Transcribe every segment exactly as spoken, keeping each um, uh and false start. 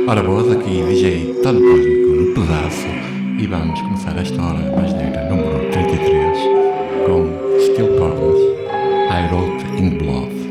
Ora boas, aqui D J Tano Cósmico no pedaço e vamos começar esta hora mais negra número trinta e três com Steel Corners, I Wrote in Blood.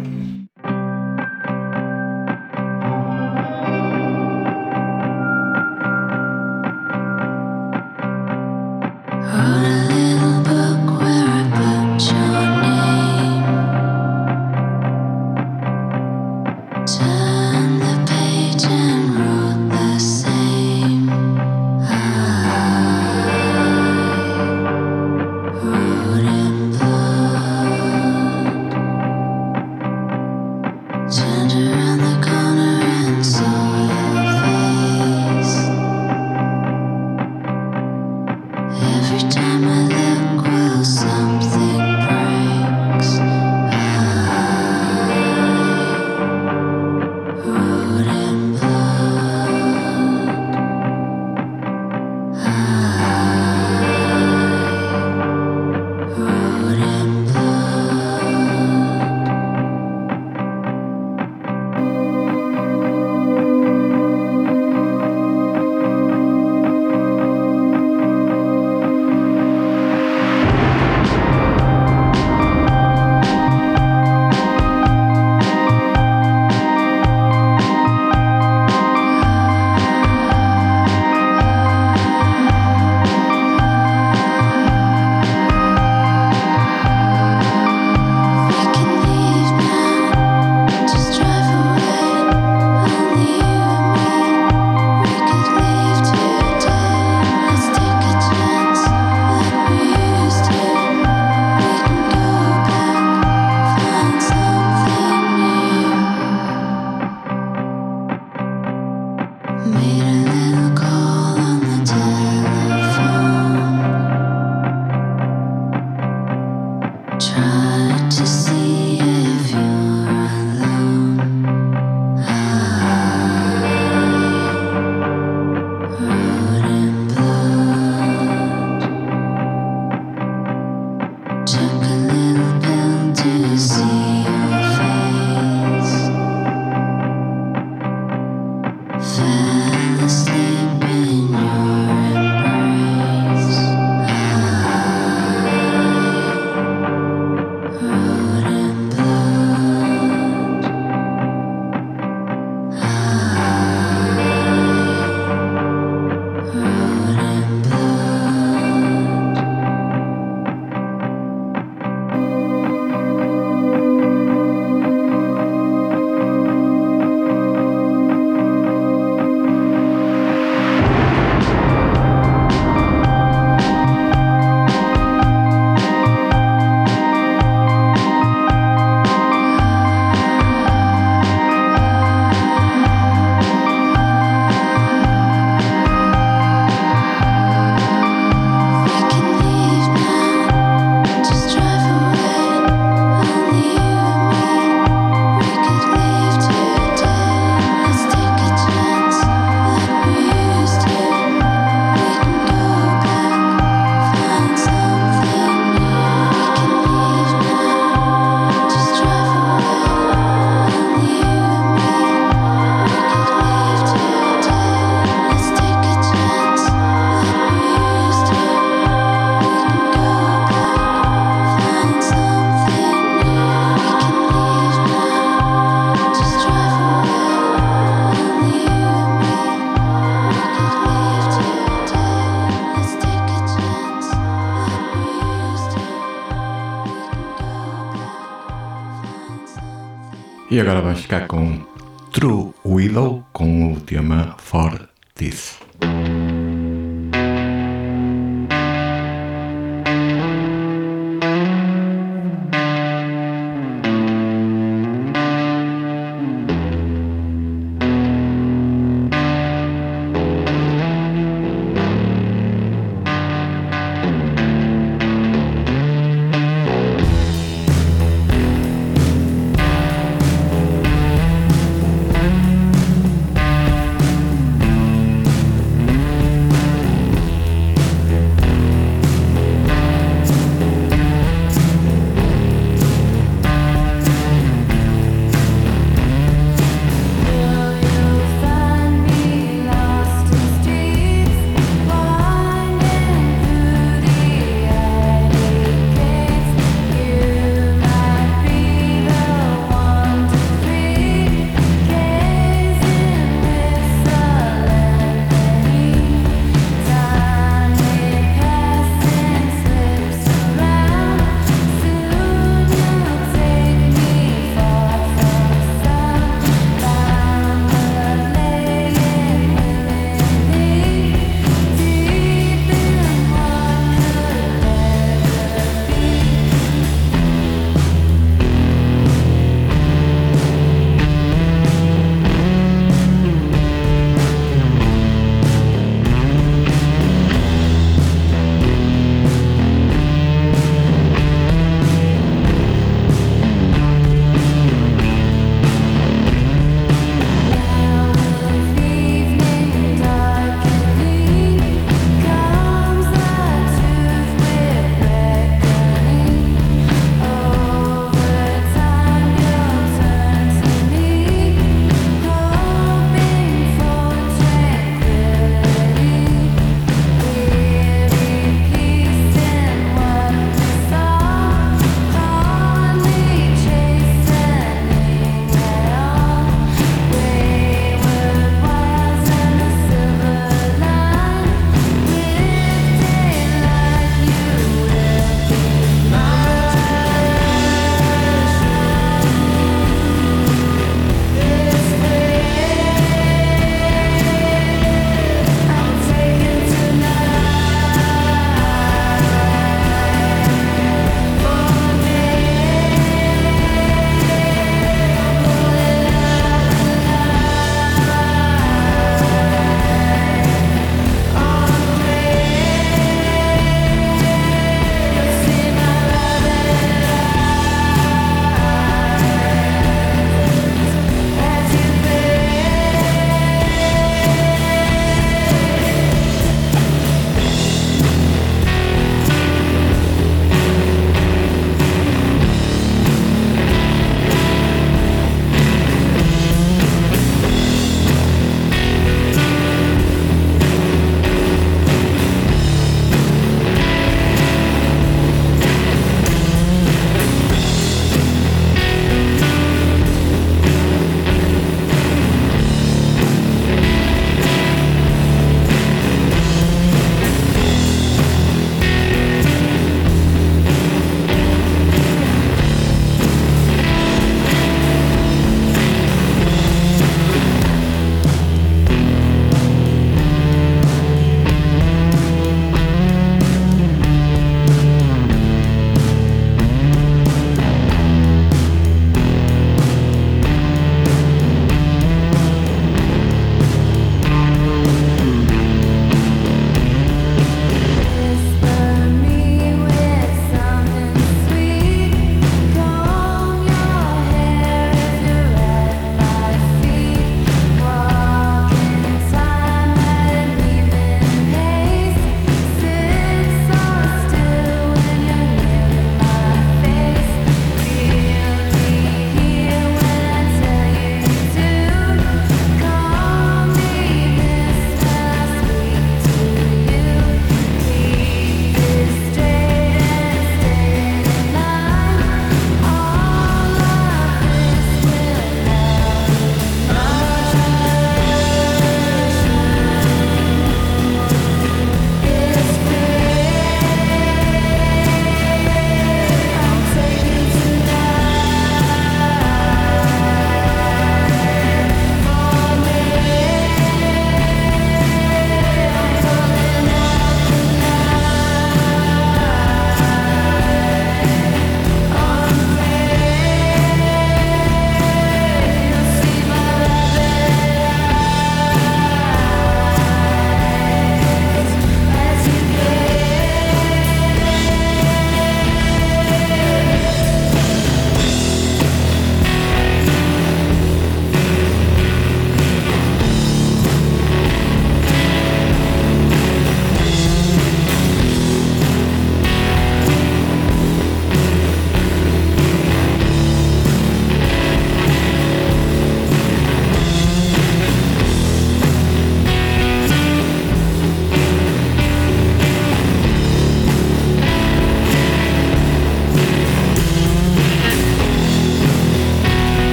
E agora vamos ficar com True Willow com o tema For This.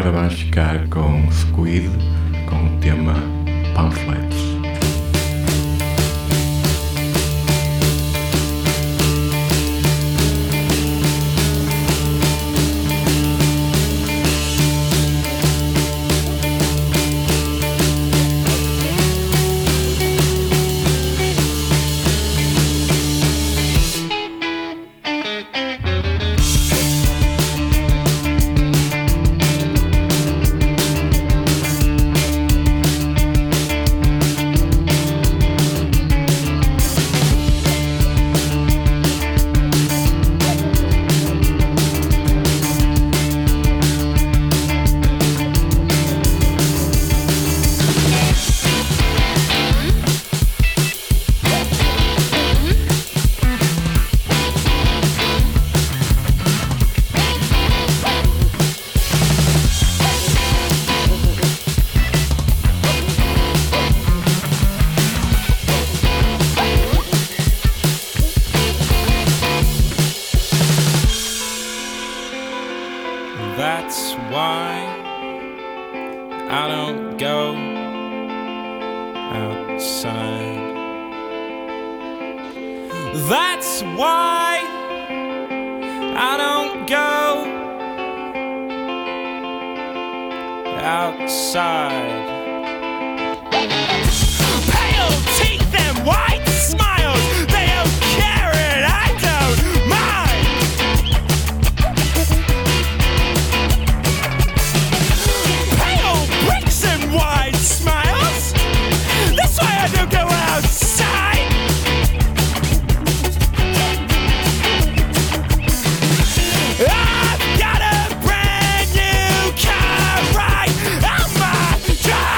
agora vamos ficar com Squid, com o tema Pamphlets. That's why I don't go outside. That's why I don't go outside. Pale teeth and white smiles, they don't care and I don't mind. Pale bricks and wide smiles, that's why I don't go outside. I've got a brand new car right on my drive.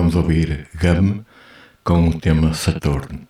vamos ouvir Gum com o tema Saturn.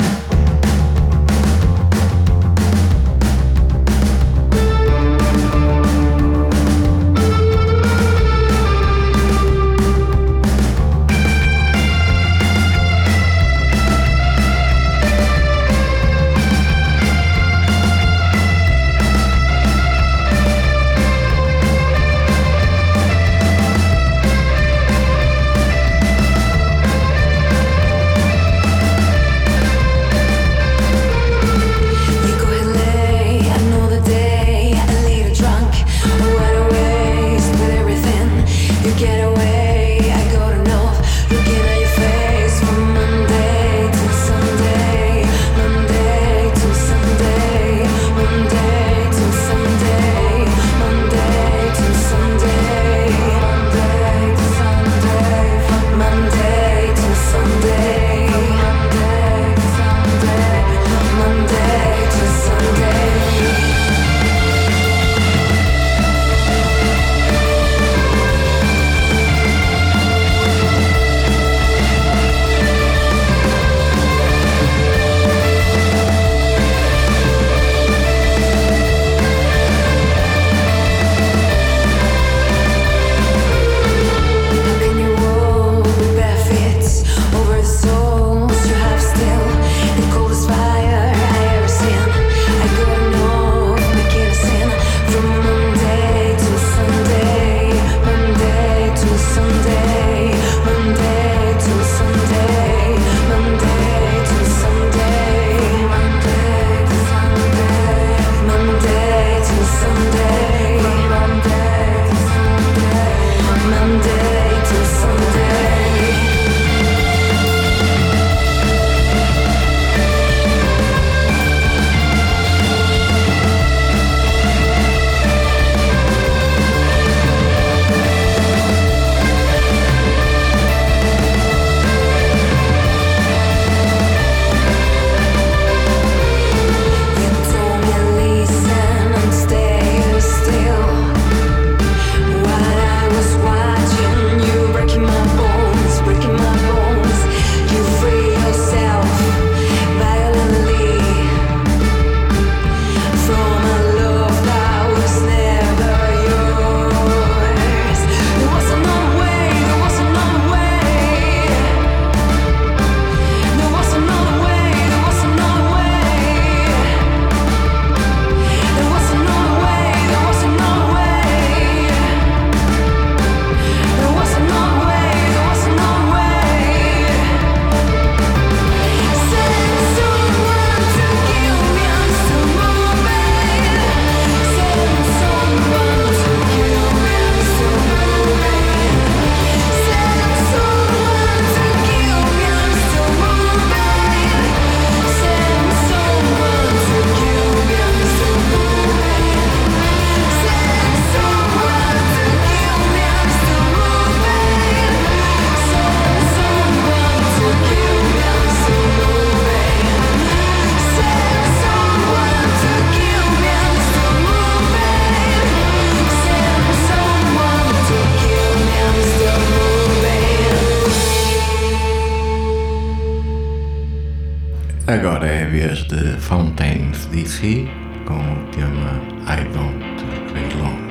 Agora é a vez de Fountains D C com o tema I Don't Belong.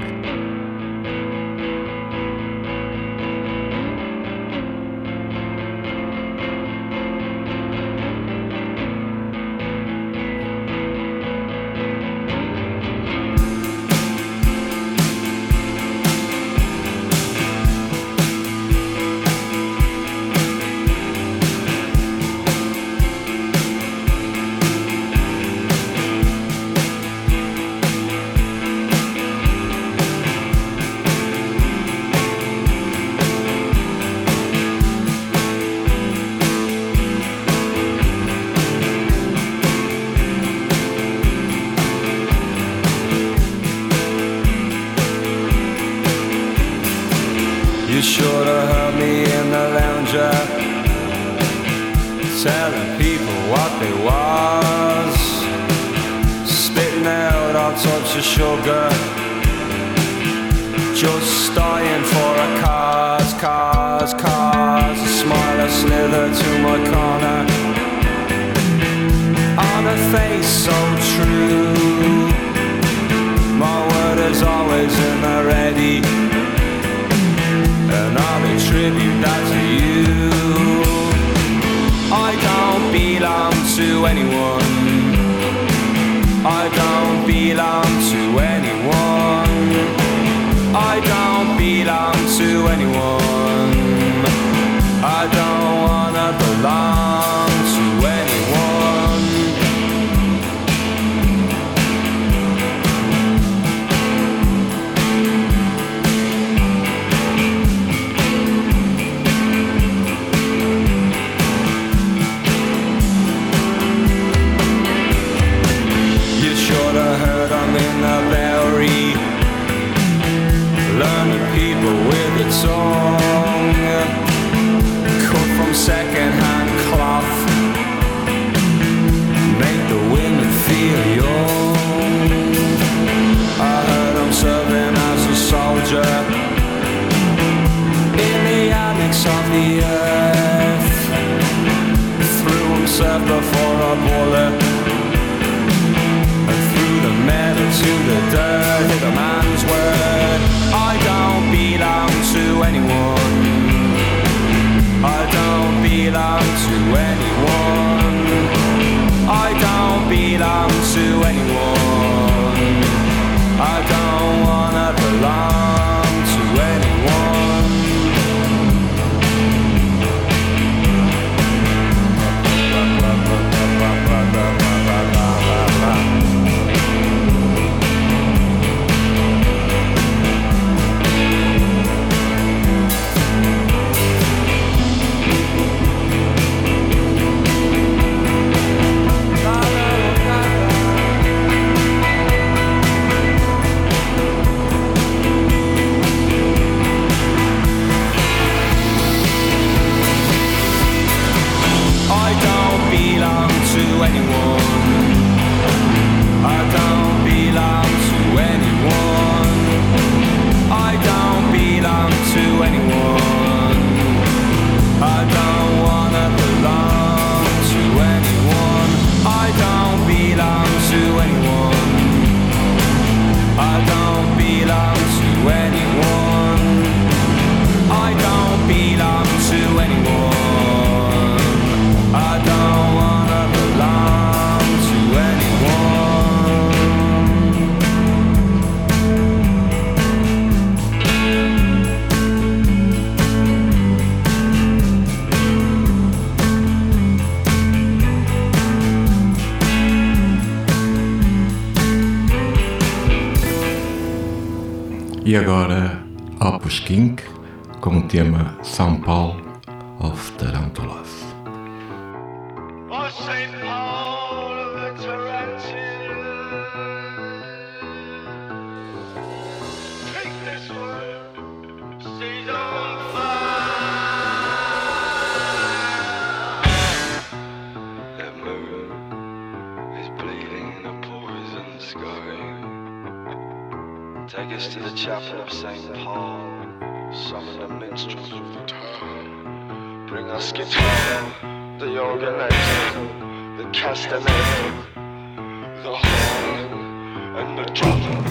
You sure to heard me in the lounger, telling people what they was, spitting out all sorts of sugar, just dying for a cars, cars, cars. A smile, a slither to my corner. On a face so true. My word is always in the ready, and I'll attribute that to you. I don't belong to anyone. I don't belong to anyone. I don't belong to anyone. I don't wanna belong to anyone. You should have heard I'm in a berry. Learning people with a tongue, cut from second-hand cloth, make the women feel young. I heard I'm serving as a soldier in the annex of the earth. Threw himself before a bullet and threw the metal to the dirt. Hit a man's word. I don't belong to anyone. I don't belong to anyone. I don't belong to anyone. I don't wanna belong to anyone. E agora, Opus King, com o tema São Paulo of Tarantulas. Oh, Saint Paul of the Tarantulas, take this word, seas on fire. The moon is bleeding in a poison sky. Take us to the chapel of Saint Paul, summon the minstrels of the town. Bring us guitar, the organator, the castanet, the horn, and the drum.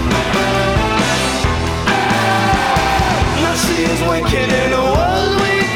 Wicked in a world we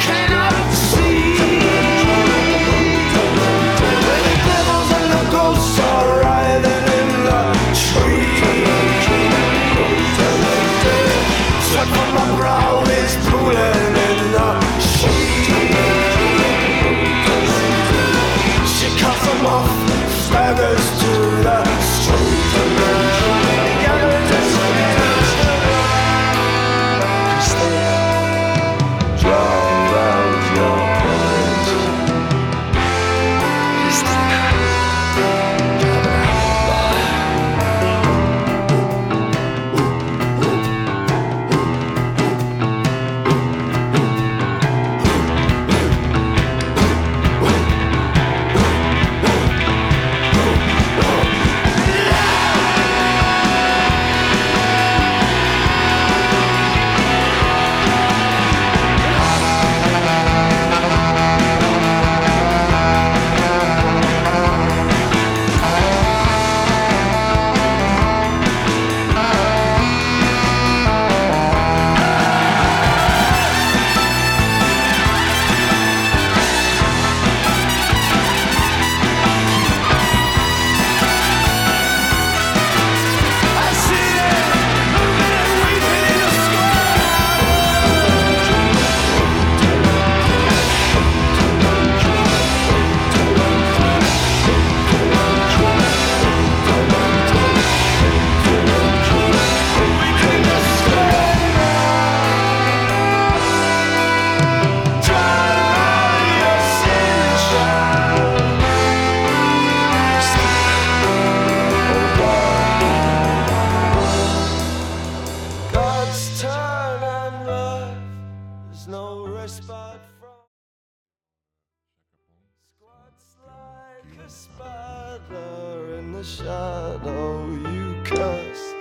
dust.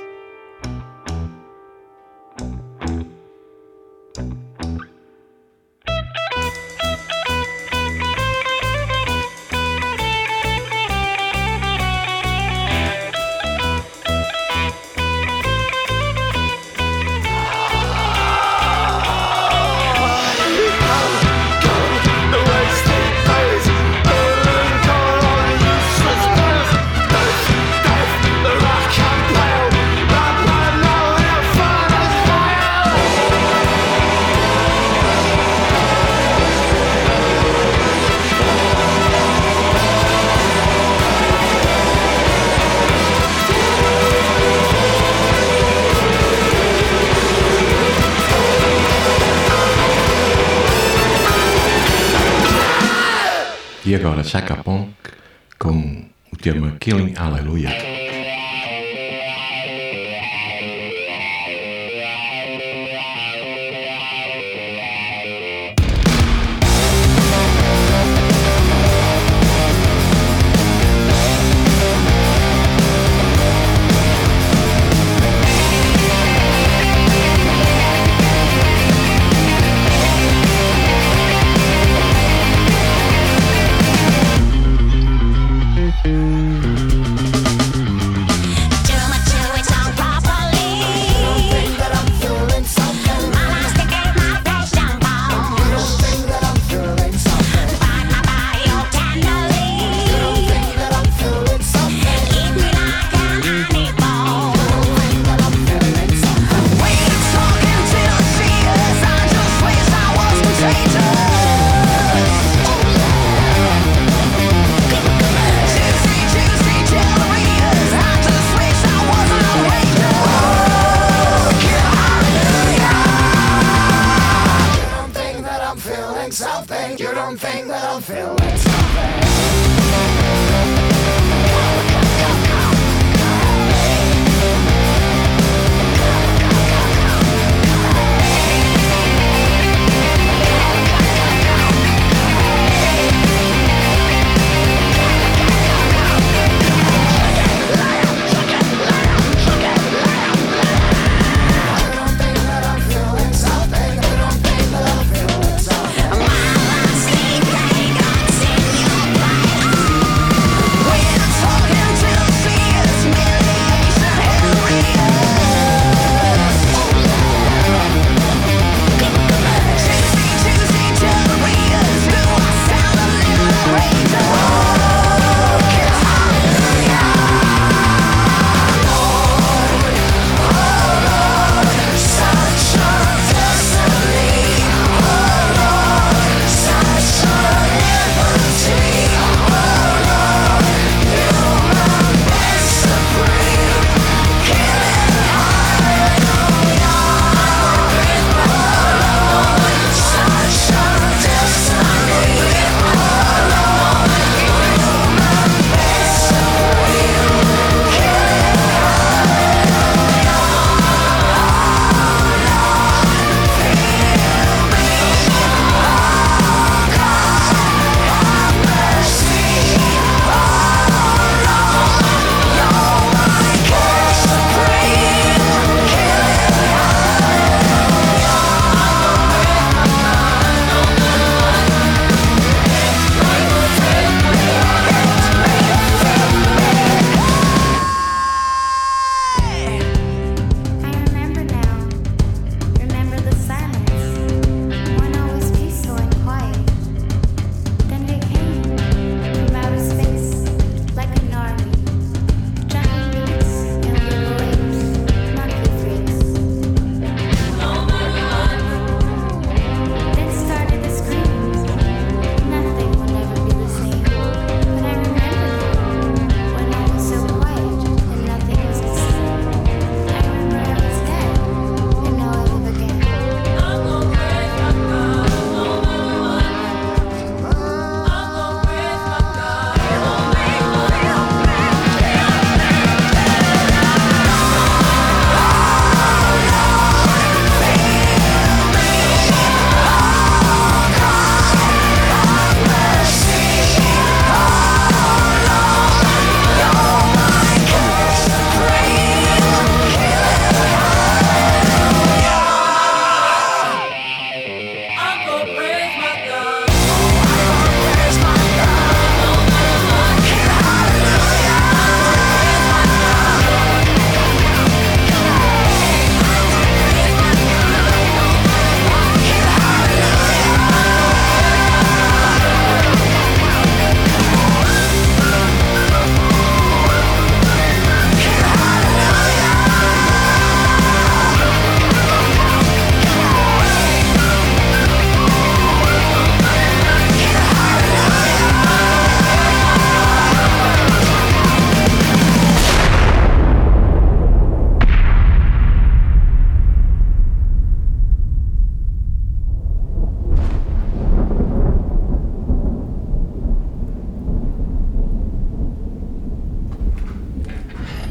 E agora Chaka Ponk com o tema Killing Hallelujah.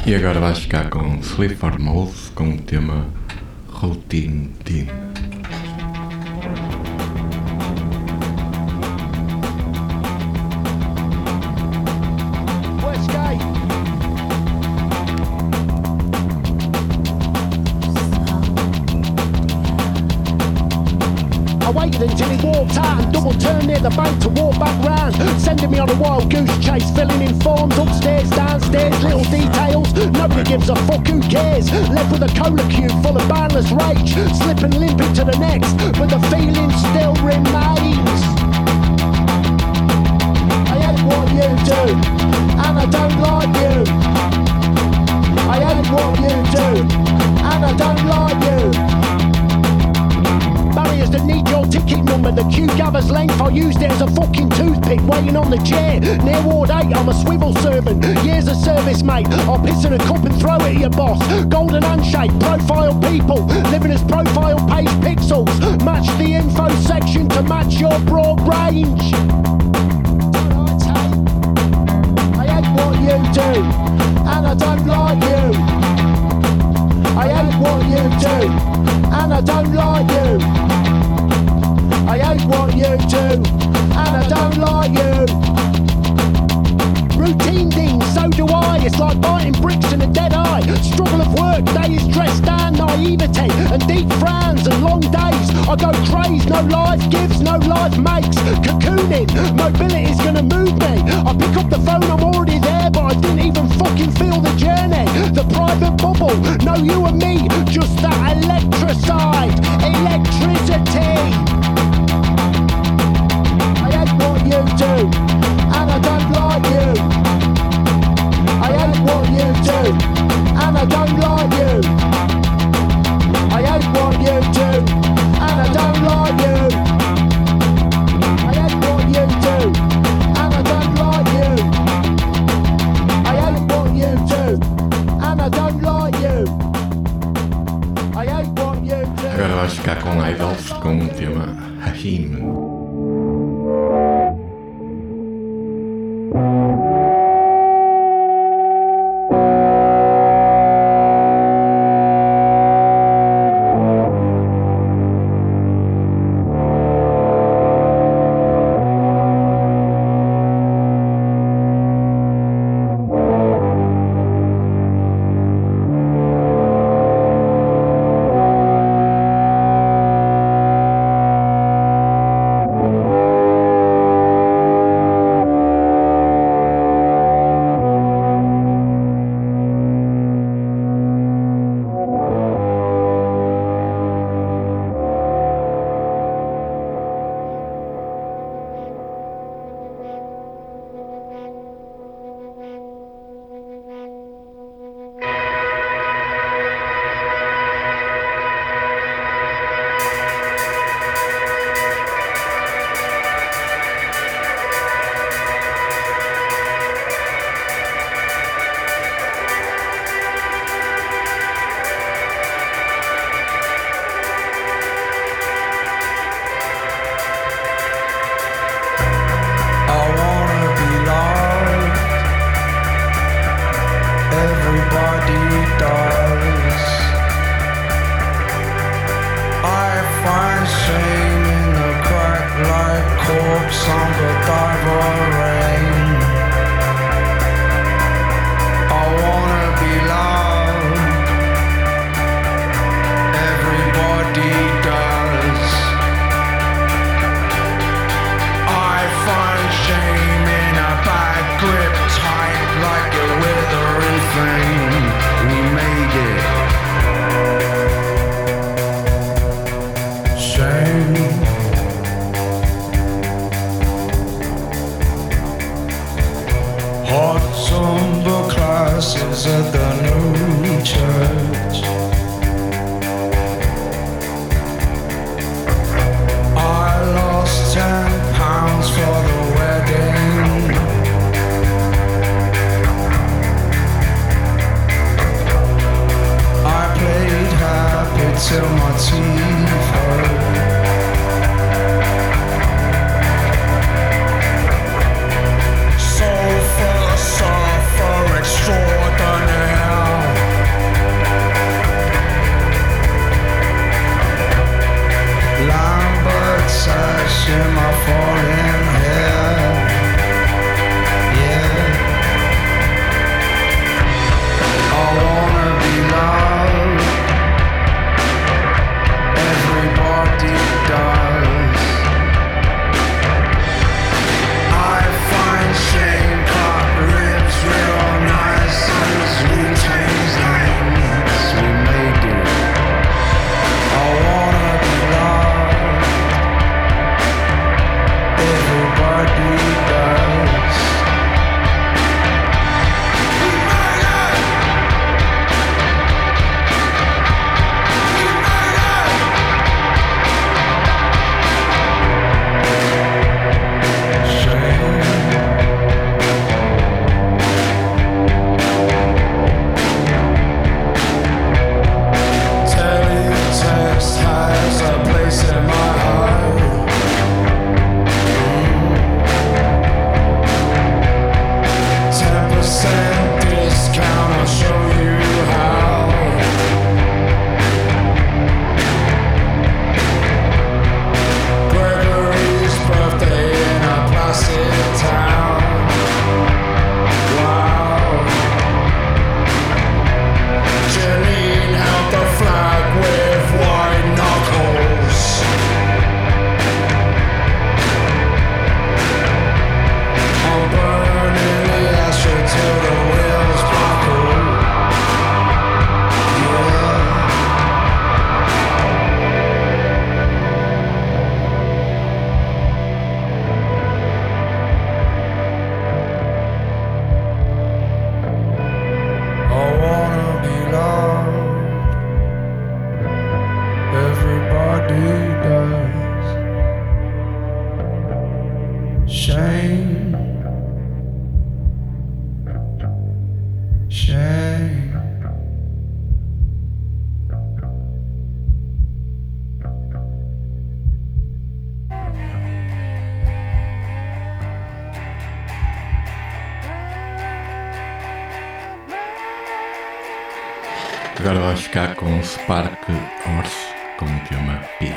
E agora vais ficar com Sleaford Mouse com o tema Routine Teen. I waited until he walked out and double turned near the bank to walk back round, sending me on a wild goose chase, filling in forms upstairs, downstairs, little details. Nobody gives a fuck, who cares? Left with a cola cube full of boundless rage, slipping limp into the next, but the feeling still remains. I hate what you do, and I don't like you. I hate what you do, and I don't like you. Barriers that need your ticket number, the queue gathers length. I used it as a fucking toothpick, waiting on the chair. Near Ward eight, I'm a swivel servant. Years of service, mate. I'll piss in a cup and throw it at your boss. Golden handshake, profile people, living as profile page pixels. Match the info section to match your broad range. I hate what you do, and I don't like you. I hate what you do, and I don't like you. I hate what you do, and I don't like you. Routine ding, so do I. It's like biting bricks in a dead eye. Struggle of work, days dressed down, naivety and deep frowns and long days. I go crazy, no life gives, no life makes. Cocooning, mobility's gonna move me. I pick up the phone, I'm already there, but I didn't even fucking feel the journey. The private bubble, no you and me, just that electricide, electricity. I hate what you do, and I don't like you. I hate what you do, and I don't like you. I hate what you do, and I don't like you. I hate what you do, and I don't like you. I hate what you do, and I don't like you. I hate what you do. Agora vais ficar com Idols com o tema Hahim. Agora vais ficar com Spark Horse com o tema Pig.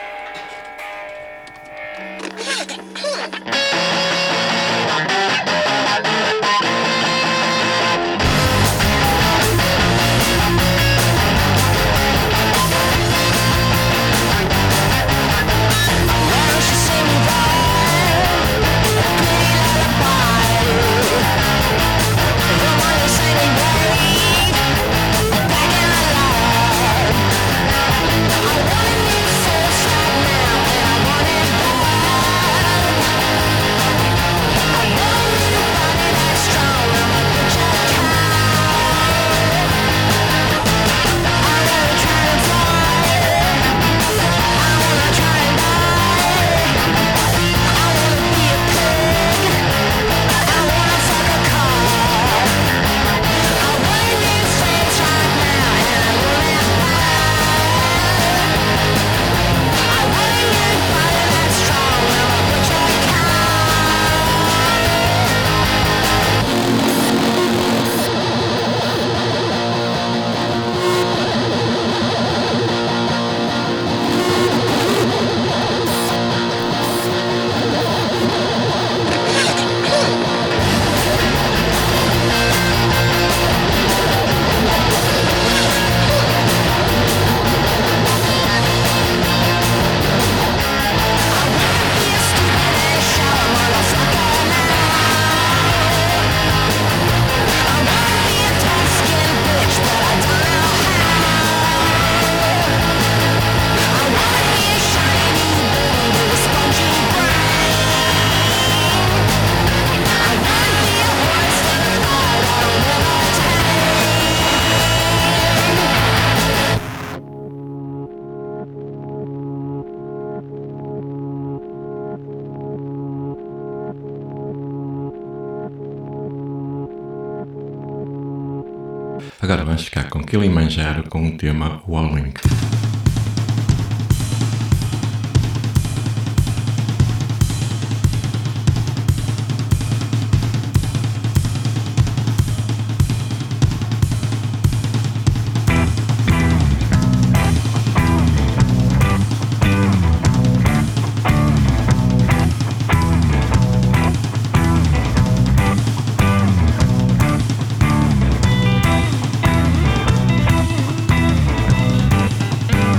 Agora vamos ficar com Kilimanjaro com o tema Walling. Thank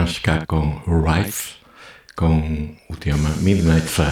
vamos ficar com Rife, com o tema Midnight Sun.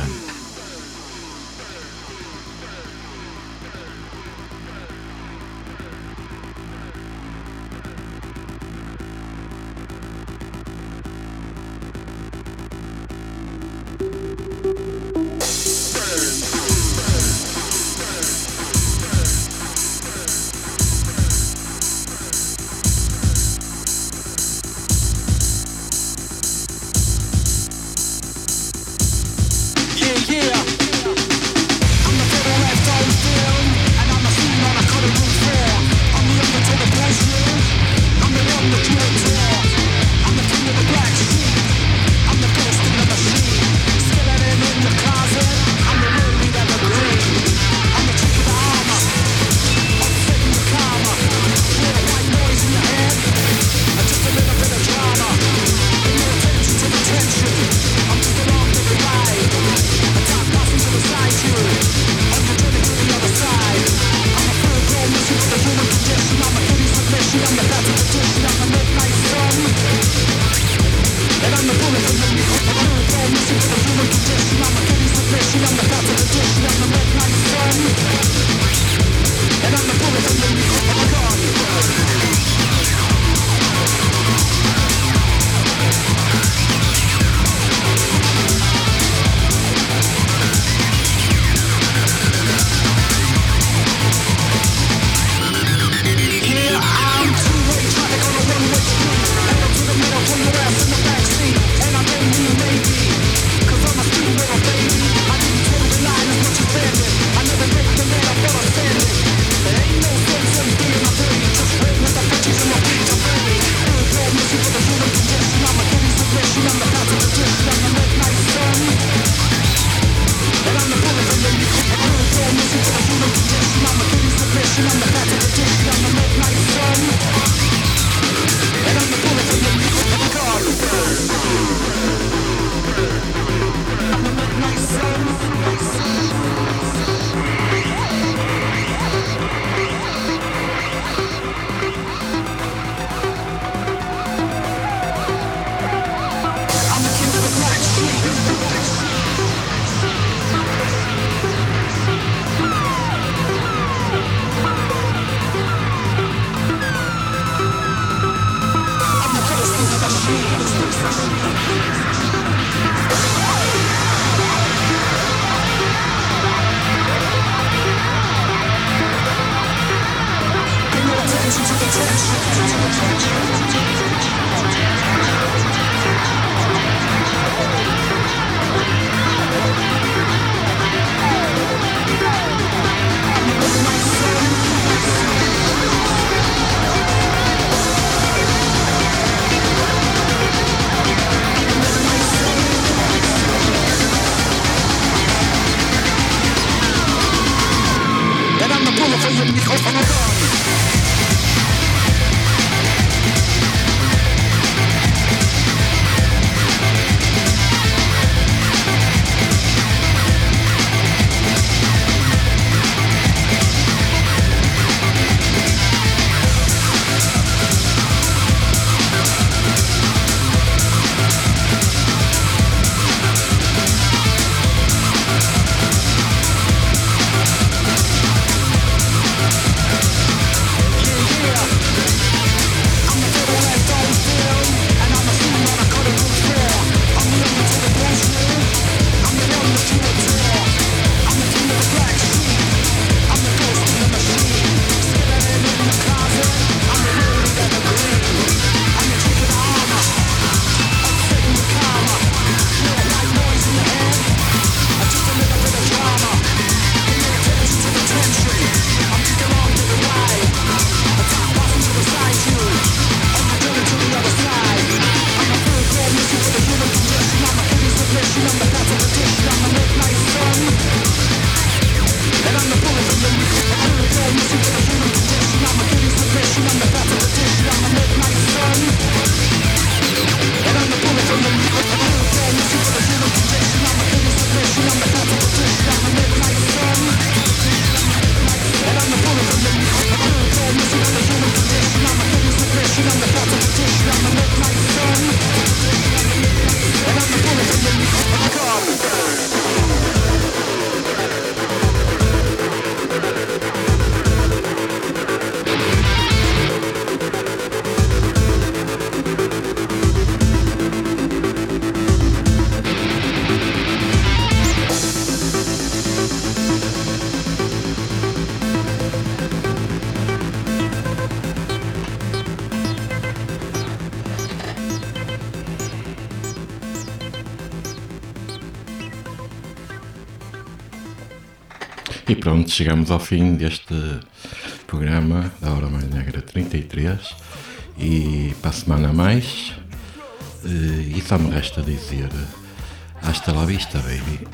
E pronto, chegamos ao fim deste programa da Hora Mais Negra trinta e três e para a semana a mais, e só me resta dizer hasta la vista, baby.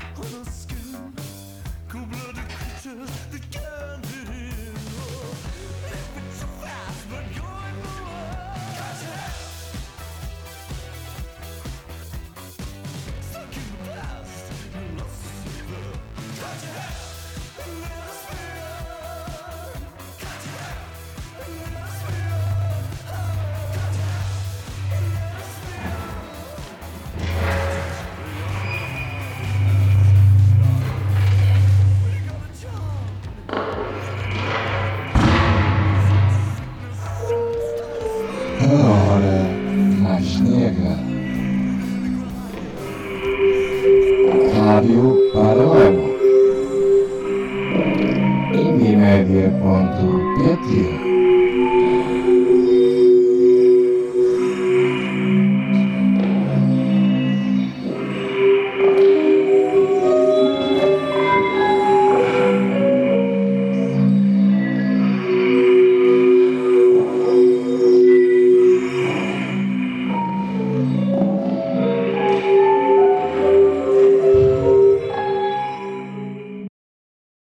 Hora Mais Negra. Rádio Paralelo. Indimédia ponto pt